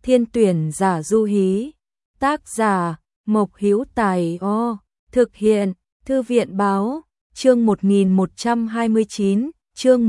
Thiên tuyển giả Du Hí. Tác giả Mộc Hữu Tài. Thực hiện Thư viện báo. Chương 1129, chương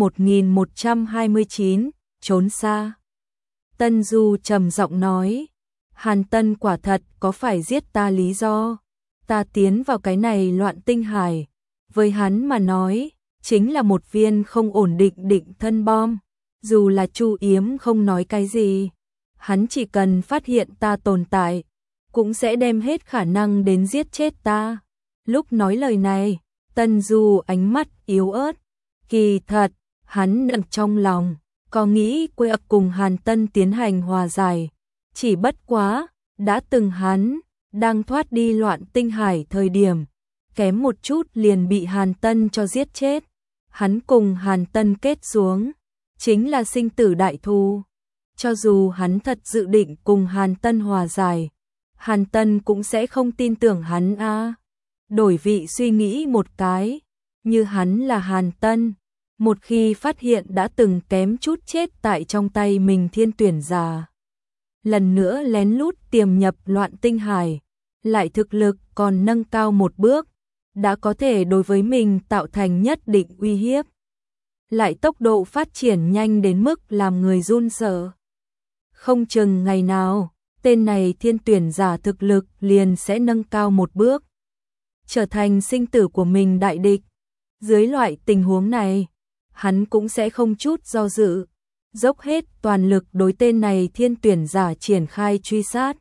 1129, trốn xa. Tân Du trầm giọng nói, Hàn Tân quả thật có phải giết ta lý do. Ta tiến vào cái này loạn tinh hải, với hắn mà nói, chính là một viên không ổn định định thân bom. Dù là Chu Yếm không nói cái gì, hắn chỉ cần phát hiện ta tồn tại, cũng sẽ đem hết khả năng đến giết chết ta. Lúc nói lời này, Tân Du ánh mắt yếu ớt. Kỳ thật, hắn nặng trong lòng, có nghĩ quay cùng Hàn Tân tiến hành hòa giải. Chỉ bất quá, đã từng hắn, đang thoát đi loạn tinh hải thời điểm, kém một chút liền bị Hàn Tân cho giết chết. Hắn cùng Hàn Tân kết xuống, chính là sinh tử đại thù. Cho dù hắn thật dự định cùng Hàn Tân hòa giải, Hàn Tân cũng sẽ không tin tưởng hắn a. Đổi vị suy nghĩ một cái, như hắn là Hàn Tân, một khi phát hiện đã từng kém chút chết tại trong tay mình thiên tuyển giả, lần nữa lén lút tiềm nhập loạn tinh hải, lại thực lực còn nâng cao một bước, đã có thể đối với mình tạo thành nhất định uy hiếp. Lại tốc độ phát triển nhanh đến mức làm người run sợ. Không chừng ngày nào, tên này thiên tuyển giả thực lực liền sẽ nâng cao một bước, trở thành sinh tử của mình đại địch. Dưới loại tình huống này, hắn cũng sẽ không chút do dự, dốc hết toàn lực đối tên này thiên tuyển giả triển khai truy sát.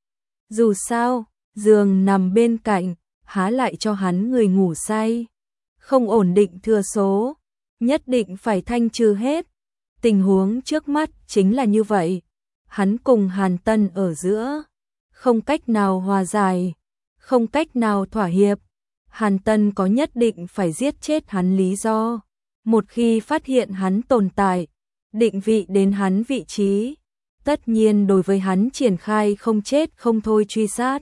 Dù sao, giường nằm bên cạnh, há lại cho hắn người ngủ say. Không ổn định thừa số, nhất định phải thanh trừ hết. Tình huống trước mắt chính là như vậy. Hắn cùng Hàn Tân ở giữa, không cách nào hòa giải, không cách nào thỏa hiệp. Hàn Tân có nhất định phải giết chết hắn lý do. Một khi phát hiện hắn tồn tại, định vị đến hắn vị trí, tất nhiên đối với hắn triển khai không chết không thôi truy sát.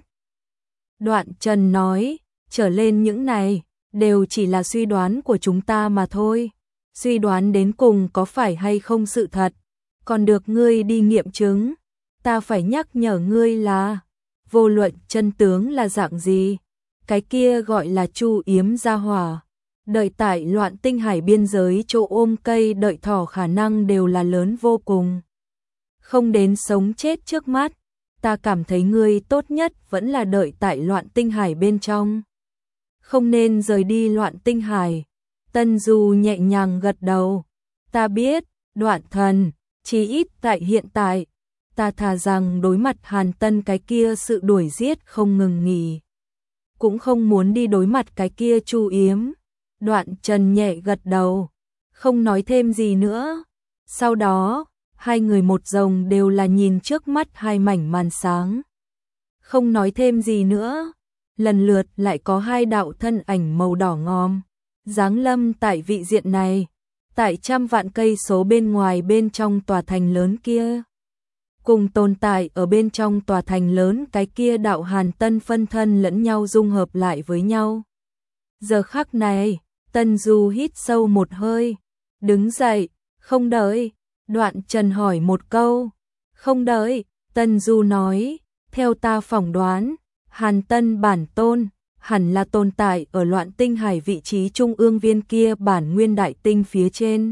Đoạn Trần nói, trở lên những này, đều chỉ là suy đoán của chúng ta mà thôi. Suy đoán đến cùng có phải hay không sự thật, còn được ngươi đi nghiệm chứng. Ta phải nhắc nhở ngươi là, vô luận chân tướng là dạng gì, cái kia gọi là Chu Yếm gia hỏa, đợi tại loạn tinh hải biên giới chỗ ôm cây đợi thỏ khả năng đều là lớn vô cùng. Không đến sống chết trước mắt, ta cảm thấy ngươi tốt nhất vẫn là đợi tại loạn tinh hải bên trong. Không nên rời đi loạn tinh hải. Tân Du nhẹ nhàng gật đầu. Ta biết, Đoạn Thần, chỉ ít tại hiện tại, ta thà rằng đối mặt Hàn Tân cái kia sự đuổi giết không ngừng nghỉ, cũng không muốn đi đối mặt cái kia Chu Yếm. Đoạn Trần nhẹ gật đầu, không nói thêm gì nữa. Sau đó, hai người một dòng đều là nhìn trước mắt hai mảnh màn sáng. Không nói thêm gì nữa, lần lượt lại có hai đạo thân ảnh màu đỏ ngòm giáng lâm tại vị diện này, tại trăm vạn cây số bên ngoài bên trong tòa thành lớn kia. Cùng tồn tại ở bên trong tòa thành lớn cái kia đạo Hàn Tân phân thân lẫn nhau dung hợp lại với nhau. Giờ khắc này, Tân Du hít sâu một hơi, đứng dậy, không đợi. Đoạn Trần hỏi một câu, không đợi. Tân Du nói, theo ta phỏng đoán, Hàn Tân bản tôn hẳn là tồn tại ở loạn tinh hải vị trí trung ương viên kia bản nguyên đại tinh phía trên.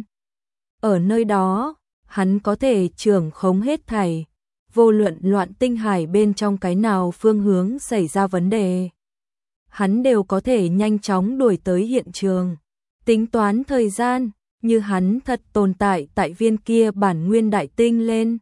Ở nơi đó, hắn có thể trưởng khống hết thảy, vô luận loạn tinh hải bên trong cái nào phương hướng xảy ra vấn đề, hắn đều có thể nhanh chóng đuổi tới hiện trường. Tính toán thời gian, như hắn thật tồn tại tại viên kia bản nguyên đại tinh lên.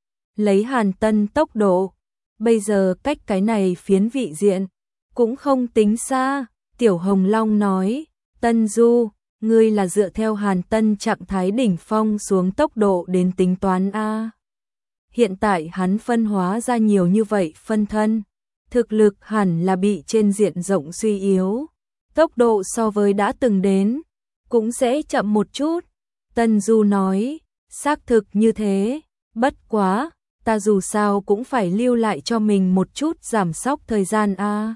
Lấy Hàn Tân tốc độ, bây giờ cách cái này phiến vị diện cũng không tính xa. Tiểu Hồng Long nói, Tân Du, ngươi là dựa theo Hàn Tân trạng thái đỉnh phong xuống tốc độ đến tính toán a. Hiện tại hắn phân hóa ra nhiều như vậy phân thân, thực lực hẳn là bị trên diện rộng suy yếu, tốc độ so với đã từng đến cũng sẽ chậm một chút. Tân Du nói, xác thực như thế, bất quá, ta dù sao cũng phải lưu lại cho mình một chút giảm sóc thời gian a.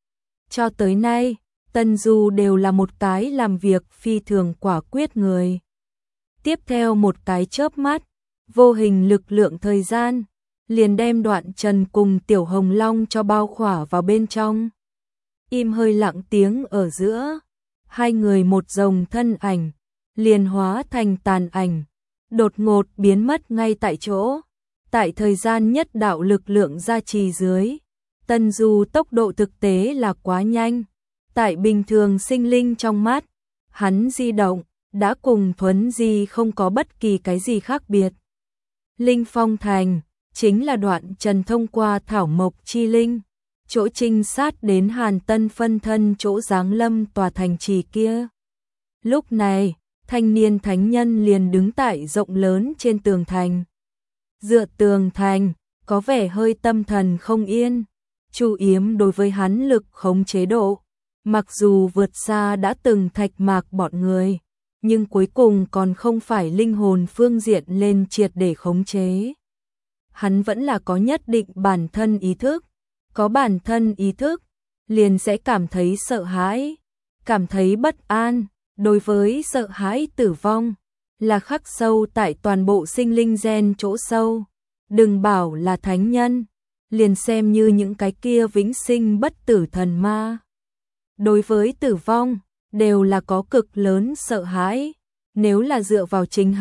Cho tới nay, Tân Du đều là một cái làm việc phi thường quả quyết người. Tiếp theo một cái chớp mắt, vô hình lực lượng thời gian liền đem Đoạn Trần cùng Tiểu Hồng Long cho bao khỏa vào bên trong. Im hơi lặng tiếng ở giữa, hai người một dòng thân ảnh, liền hóa thành tàn ảnh, đột ngột biến mất ngay tại chỗ. Tại thời gian nhất đạo lực lượng gia trì dưới, Tân Du tốc độ thực tế là quá nhanh. Tại bình thường sinh linh trong mắt, hắn di động, đã cùng thuấn di không có bất kỳ cái gì khác biệt. Linh Phong Thành, chính là Đoạn Trần thông qua Thảo Mộc Chi Linh, chỗ trinh sát đến Hàn Tân phân thân chỗ giáng lâm tòa thành trì kia. Lúc này, thanh niên thánh nhân liền đứng tại rộng lớn trên tường thành. Dựa tường thành, có vẻ hơi tâm thần không yên. Chu Yếm đối với hắn lực khống chế độ, mặc dù vượt xa đã từng Thạch Mạc bọn người, nhưng cuối cùng còn không phải linh hồn phương diện lên triệt để khống chế. Hắn vẫn là có nhất định bản thân ý thức, có bản thân ý thức, liền sẽ cảm thấy sợ hãi, cảm thấy bất an. Đối với sợ hãi tử vong, là khắc sâu tại toàn bộ sinh linh gen chỗ sâu. Đừng bảo là thánh nhân, liền xem như những cái kia vĩnh sinh bất tử thần ma. Đối với tử vong, đều là có cực lớn sợ hãi. Nếu là dựa vào chính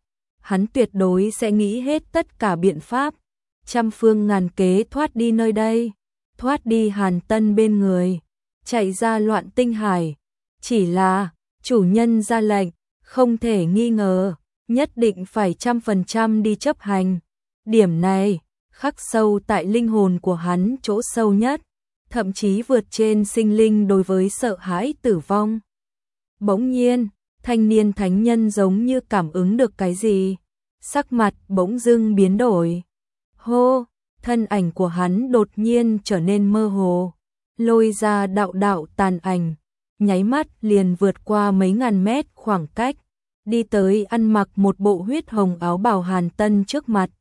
hắn tuyệt đối sẽ nghĩ hết tất cả biện pháp, trăm phương ngàn kế thoát đi nơi đây, thoát đi Hàn Tân bên người, chạy ra Loạn Tinh Hải. Chỉ là, chủ nhân ra lệnh, không thể nghi ngờ, nhất định phải 100% đi chấp hành. Điểm này, khắc sâu tại linh hồn của hắn chỗ sâu nhất, thậm chí vượt trên sinh linh đối với sợ hãi tử vong. Bỗng nhiên, thanh niên thánh nhân giống như cảm ứng được cái gì, sắc mặt bỗng dưng biến đổi. Hô, thân ảnh của hắn đột nhiên trở nên mơ hồ, lôi ra đạo đạo tàn ảnh, nháy mắt liền vượt qua mấy ngàn mét khoảng cách, đi tới ăn mặc một bộ huyết hồng áo bào Hàn Tân trước mặt.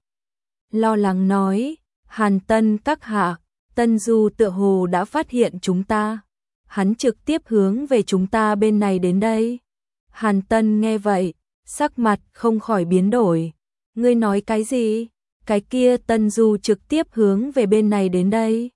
Lo lắng nói, Hàn Tân các hạ, Tân Du tựa hồ đã phát hiện chúng ta. Hắn trực tiếp hướng về chúng ta bên này đến đây. Hàn Tân nghe vậy, sắc mặt không khỏi biến đổi. Ngươi nói cái gì? Cái kia Tân Du trực tiếp hướng về bên này đến đây.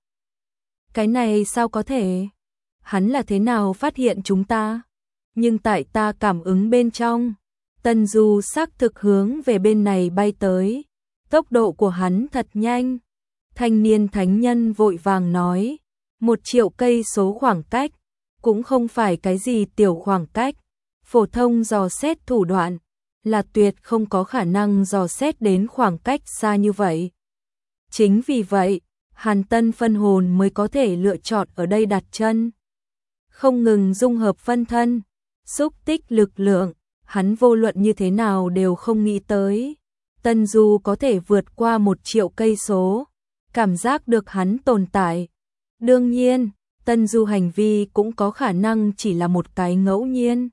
Cái này sao có thể? Hắn là thế nào phát hiện chúng ta? Nhưng tại ta cảm ứng bên trong, Tân Du xác thực hướng về bên này bay tới. Tốc độ của hắn thật nhanh. Thanh niên thánh nhân vội vàng nói, 1 triệu cây số khoảng cách, cũng không phải cái gì tiểu khoảng cách. Phổ thông dò xét thủ đoạn, là tuyệt không có khả năng dò xét đến khoảng cách xa như vậy. Chính vì vậy, Hàn Tân phân hồn mới có thể lựa chọn ở đây đặt chân. Không ngừng dung hợp phân thân, xúc tích lực lượng, hắn vô luận như thế nào đều không nghĩ tới. Tân Du có thể vượt qua 1 triệu cây số, cảm giác được hắn tồn tại. Đương nhiên, Tân Du hành vi cũng có khả năng chỉ là một cái ngẫu nhiên.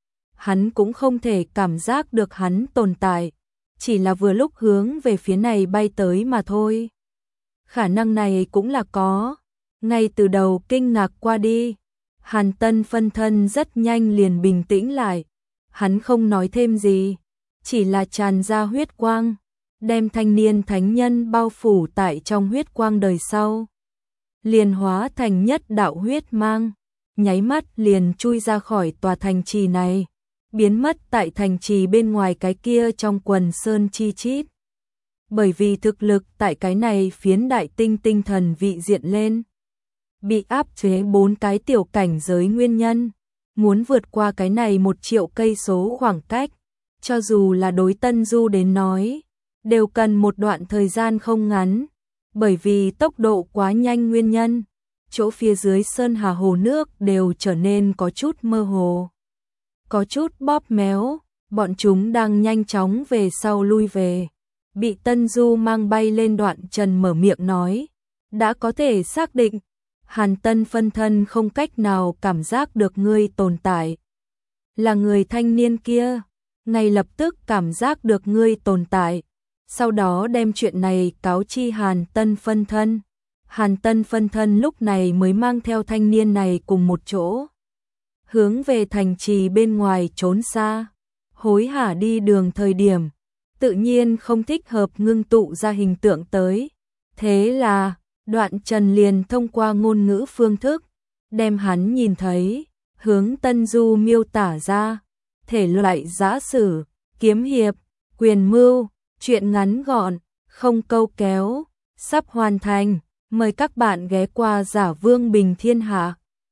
Hắn cũng không thể cảm giác được hắn tồn tại, chỉ là vừa lúc hướng về phía này bay tới mà thôi. Khả năng này cũng là có. Ngay từ đầu kinh ngạc qua đi, Hàn Tân phân thân rất nhanh liền bình tĩnh lại. Hắn không nói thêm gì, chỉ là tràn ra huyết quang, đem thanh niên thánh nhân bao phủ tại trong huyết quang đời sau. Liền hóa thành nhất đạo huyết mang, nháy mắt liền chui ra khỏi tòa thành trì này, biến mất tại thành trì bên ngoài cái kia trong quần sơn chi chít. Bởi vì thực lực tại cái này phiến đại tinh tinh thần vị diện lên, bị áp chế 4 cái tiểu cảnh giới nguyên nhân, muốn vượt qua cái này 1 triệu cây số khoảng cách, cho dù là đối Tân Du đến nói, đều cần một đoạn thời gian không ngắn, bởi vì tốc độ quá nhanh nguyên nhân, chỗ phía dưới sơn hà hồ nước đều trở nên có chút mơ hồ, có chút bóp méo, bọn chúng đang nhanh chóng về sau lui về. Bị Tân Du mang bay lên Đoạn Trần mở miệng nói, đã có thể xác định, Hàn Tân phân thân không cách nào cảm giác được ngươi tồn tại. Là người thanh niên kia, ngay lập tức cảm giác được ngươi tồn tại, sau đó đem chuyện này cáo chi Hàn Tân phân thân. Hàn Tân phân thân lúc này mới mang theo thanh niên này cùng một chỗ, hướng về thành trì bên ngoài trốn xa. Hối hả đi đường thời điểm, tự nhiên không thích hợp ngưng tụ ra hình tượng tới. Thế là, Đoạn Trần liền thông qua ngôn ngữ phương thức, đem hắn nhìn thấy, hướng Tân Du miêu tả ra, thể loại giã sử, kiếm hiệp, quyền mưu, truyện ngắn gọn, không câu kéo, sắp hoàn thành, mời các bạn ghé qua Giả Vương Bình Thiên Hạ.